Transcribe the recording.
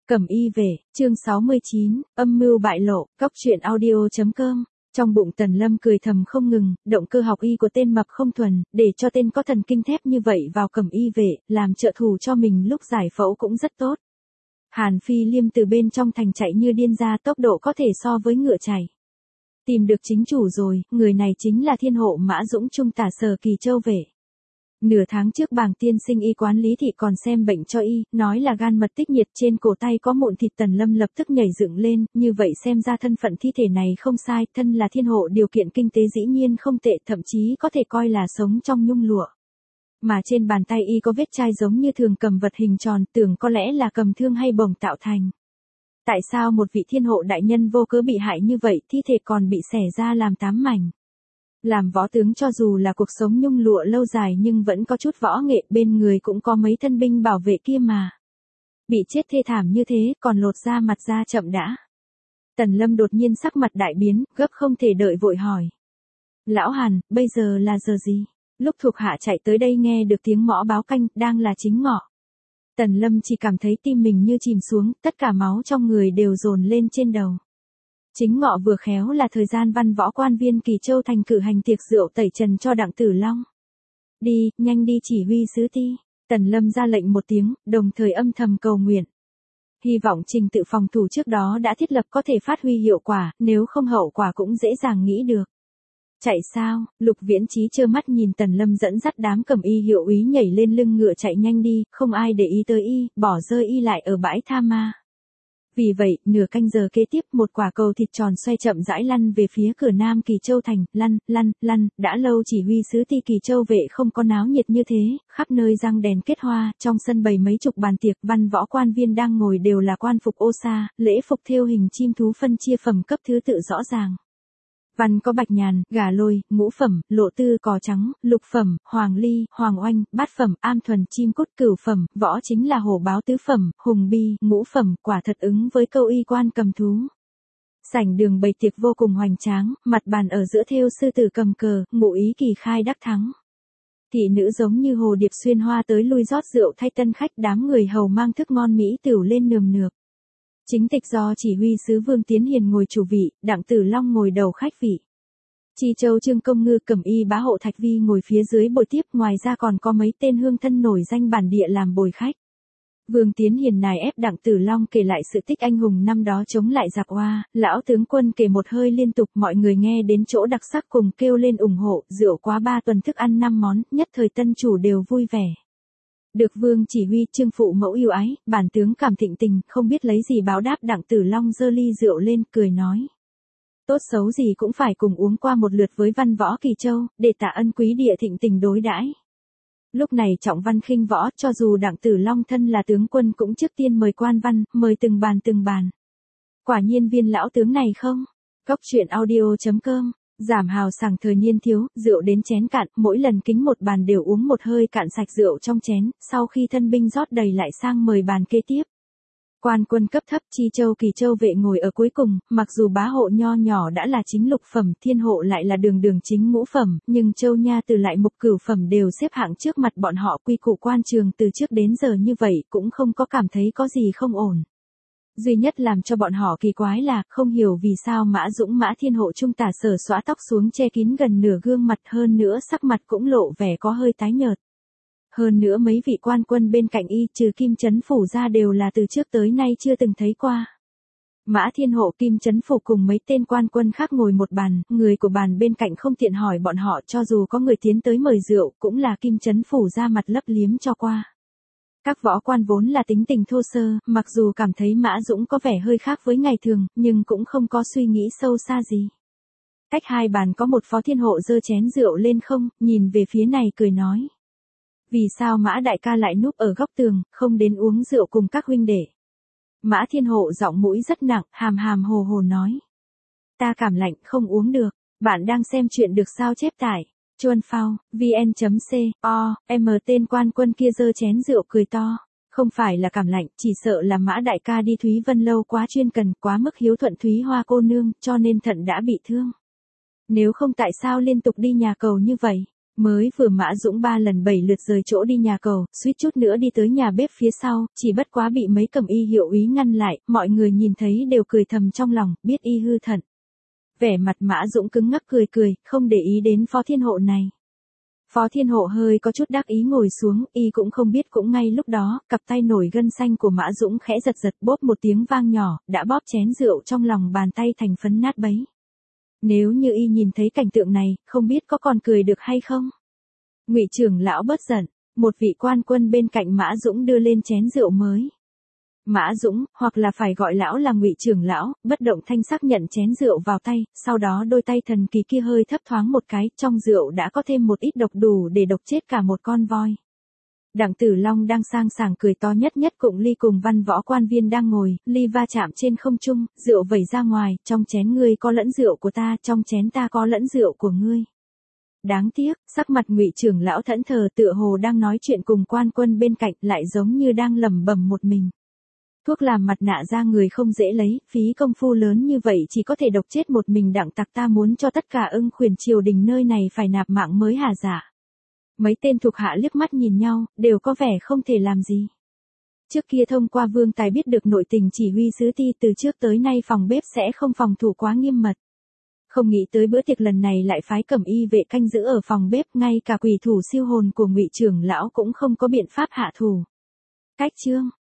Cẩm y về, chương 69, âm mưu bại lộ, cóc truyện audio.com. Trong bụng Tần Lâm cười thầm không ngừng, động cơ học y của tên mập không thuần, để cho tên có thần kinh thép như vậy vào Cẩm y vệ, làm trợ thủ cho mình lúc giải phẫu cũng rất tốt. Hàn Phi Liêm từ bên trong thành chạy như điên ra, tốc độ có thể so với ngựa chạy. Tìm được chính chủ rồi, người này chính là thiên hộ Mã Dũng Trung tả Sở Kỳ Châu vệ. Nửa tháng trước bàng tiên sinh y quán Lý Thị còn xem bệnh cho y, nói là gan mật tích nhiệt, trên cổ tay có mụn thịt. Tần Lâm lập tức nhảy dựng lên, như vậy xem ra thân phận thi thể này không sai, thân là thiên hộ điều kiện kinh tế dĩ nhiên không tệ, thậm chí có thể coi là sống trong nhung lụa. Mà trên bàn tay y có vết chai giống như thường cầm vật hình tròn, tưởng có lẽ là cầm thương hay bổng tạo thành. Tại sao một vị thiên hộ đại nhân vô cớ bị hại như vậy, thi thể còn bị xẻ ra làm 8 mảnh? Làm võ tướng cho dù là cuộc sống nhung lụa lâu dài nhưng vẫn có chút võ nghệ, bên người cũng có mấy thân binh bảo vệ kia mà. Bị chết thê thảm như thế, còn lột da mặt ra chậm đã. Tần Lâm đột nhiên sắc mặt đại biến, gấp không thể đợi vội hỏi. Lão Hàn, bây giờ là giờ gì? Lúc thuộc hạ chạy tới đây nghe được tiếng mõ báo canh, đang là chính ngọ. Tần Lâm chỉ cảm thấy tim mình như chìm xuống, tất cả máu trong người đều dồn lên trên đầu. Chính ngọ vừa khéo là thời gian văn võ quan viên Kỳ Châu thành cử hành tiệc rượu tẩy trần cho Đặng Tử Long. Đi, nhanh đi chỉ huy sứ ti. Tần Lâm ra lệnh một tiếng, đồng thời âm thầm cầu nguyện. Hy vọng trình tự phòng thủ trước đó đã thiết lập có thể phát huy hiệu quả, nếu không hậu quả cũng dễ dàng nghĩ được. Chạy sao? Lục Viễn Chí trơ mắt nhìn Tần Lâm dẫn dắt đám Cẩm y hiệu úy nhảy lên lưng ngựa chạy nhanh đi, không ai để ý tới y, bỏ rơi y lại ở bãi tha ma. Vì vậy, nửa canh giờ kế tiếp, một quả cầu thịt tròn xoay chậm rãi lăn về phía cửa Nam Kỳ Châu thành, lăn, đã lâu chỉ huy sứ ti Kỳ Châu vệ không có náo nhiệt như thế, khắp nơi răng đèn kết hoa, trong sân bày mấy chục bàn tiệc, văn võ quan viên đang ngồi đều là quan phục ô sa, lễ phục thêu hình chim thú phân chia phẩm cấp thứ tự rõ ràng. Văn có bạch nhàn, gà lôi, ngũ phẩm, lộ tư cò trắng, lục phẩm, hoàng ly, hoàng oanh, bát phẩm, am thuần, chim cút, cửu phẩm, võ chính là hổ báo tứ phẩm, hùng bi, ngũ phẩm, quả thật ứng với câu y quan cầm thú. Sảnh đường bày tiệc vô cùng hoành tráng, mặt bàn ở giữa thêu sư tử cầm cờ, ngụ ý kỳ khai đắc thắng. Thị nữ giống như hồ điệp xuyên hoa tới lui rót rượu thay tân khách, đám người hầu mang thức ngon mỹ tửu lên nườm nượp. Chính tịch do chỉ huy sứ Vương Tiến Hiền ngồi chủ vị, Đặng Tử Long ngồi đầu khách vị. Chi Châu Trương Công Ngư Cẩm y bá hộ Thạch Vi ngồi phía dưới bồi tiếp, ngoài ra còn có mấy tên hương thân nổi danh bản địa làm bồi khách. Vương Tiến Hiền nài ép Đặng Tử Long kể lại sự tích anh hùng năm đó chống lại giặc Hoa, lão tướng quân kể một hơi liên tục, mọi người nghe đến chỗ đặc sắc cùng kêu lên ủng hộ, rượu quá 3 tuần thức ăn 5 món, nhất thời tân chủ đều vui vẻ. Được Vương chỉ huy Trương phụ mẫu yêu ái, bản tướng cảm thịnh tình, không biết lấy gì báo đáp. Đặng Tử Long giơ ly rượu lên, cười nói. Tốt xấu gì cũng phải cùng uống qua một lượt với văn võ Kỳ Châu, để tạ ân quý địa thịnh tình đối đãi. Lúc này trọng văn khinh võ, cho dù Đặng Tử Long thân là tướng quân cũng trước tiên mời quan văn, mời từng bàn. Quả nhiên viên lão tướng này không? Cóc truyện audio.com. Giảm hào sảng thời niên thiếu, rượu đến chén cạn, mỗi lần kính một bàn đều uống một hơi cạn sạch rượu trong chén, sau khi thân binh rót đầy lại sang mời bàn kế tiếp. Quan quân cấp thấp Chi Châu Kỳ Châu vệ ngồi ở cuối cùng, mặc dù bá hộ nho nhỏ đã là chính lục phẩm, thiên hộ lại là đường chính ngũ phẩm, nhưng Châu Nha từ lại mục cửu phẩm đều xếp hạng trước mặt bọn họ. Quy củ quan trường từ trước đến giờ như vậy cũng không có cảm thấy có gì không ổn. Duy nhất làm cho bọn họ kỳ quái là, không hiểu vì sao Mã Dũng Mã thiên hộ trung tả Sở xõa tóc xuống che kín gần nửa gương mặt, hơn nữa sắc mặt cũng lộ vẻ có hơi tái nhợt. Hơn nữa mấy vị quan quân bên cạnh y trừ Kim Chấn Phủ ra đều là từ trước tới nay chưa từng thấy qua. Mã thiên hộ Kim Chấn Phủ cùng mấy tên quan quân khác ngồi một bàn, người của bàn bên cạnh không tiện hỏi bọn họ, cho dù có người tiến tới mời rượu, cũng là Kim Chấn Phủ ra mặt lấp liếm cho qua. Các võ quan vốn là tính tình thô sơ, mặc dù cảm thấy Mã Dũng có vẻ hơi khác với ngày thường, nhưng cũng không có suy nghĩ sâu xa gì. Cách hai bàn có một phó thiên hộ giơ chén rượu lên không, nhìn về phía này cười nói. Vì sao Mã đại ca lại núp ở góc tường, không đến uống rượu cùng các huynh đệ? Mã thiên hộ giọng mũi rất nặng, hàm hồ nói. Ta cảm lạnh không uống được, bạn đang xem chuyện được sao chép tải. Chuan phao, vn.co.m tên quan quân kia giơ chén rượu cười to. Không phải là cảm lạnh, chỉ sợ là Mã đại ca đi Thúy Vân lâu quá chuyên cần, quá mức hiếu thuận Thúy Hoa cô nương, cho nên thận đã bị thương. Nếu không tại sao liên tục đi nhà cầu như vậy? Mới vừa Mã Dũng 3 lần 7 lượt rời chỗ đi nhà cầu, suýt chút nữa đi tới nhà bếp phía sau, chỉ bất quá bị mấy cẩm y hiệu úy ngăn lại, mọi người nhìn thấy đều cười thầm trong lòng, biết y hư thận. Vẻ mặt Mã Dũng cứng ngắc cười cười, không để ý đến Phó Thiên Hộ này. Phó Thiên Hộ hơi có chút đắc ý ngồi xuống, y cũng không biết cũng ngay lúc đó, cặp tay nổi gân xanh của Mã Dũng khẽ giật giật bốp một tiếng vang nhỏ, đã bóp chén rượu trong lòng bàn tay thành phấn nát bấy. Nếu như y nhìn thấy cảnh tượng này, không biết có còn cười được hay không? Ngụy trưởng lão bớt giận, một vị quan quân bên cạnh Mã Dũng đưa lên chén rượu mới. Mã Dũng, hoặc là phải gọi lão là Ngụy trưởng lão, bất động thanh sắc nhận chén rượu vào tay, sau đó đôi tay thần kỳ kia hơi thấp thoáng một cái, trong rượu đã có thêm một ít độc đủ để độc chết cả một con voi. Đặng Tử Long đang sang sảng cười to nhất nhất cụng ly cùng Văn Võ quan viên đang ngồi, ly va chạm trên không trung, rượu vẩy ra ngoài, trong chén ngươi có lẫn rượu của ta, trong chén ta có lẫn rượu của ngươi. Đáng tiếc, sắc mặt Ngụy trưởng lão thẫn thờ tựa hồ đang nói chuyện cùng quan quân bên cạnh, lại giống như đang lẩm bẩm một mình. Thuốc làm mặt nạ ra người không dễ lấy, phí công phu lớn như vậy chỉ có thể độc chết một mình Đặng tặc, ta muốn cho tất cả ưng khuyển triều đình nơi này phải nạp mạng mới hả dạ. Mấy tên thuộc hạ liếc mắt nhìn nhau, đều có vẻ không thể làm gì. Trước kia thông qua Vương Tài biết được nội tình chỉ huy sứ ti, từ trước tới nay phòng bếp sẽ không phòng thủ quá nghiêm mật. Không nghĩ tới bữa tiệc lần này lại phái cẩm y vệ canh giữ ở phòng bếp, ngay cả quỷ thủ siêu hồn của Ngụy trưởng lão cũng không có biện pháp hạ thủ. Cách chương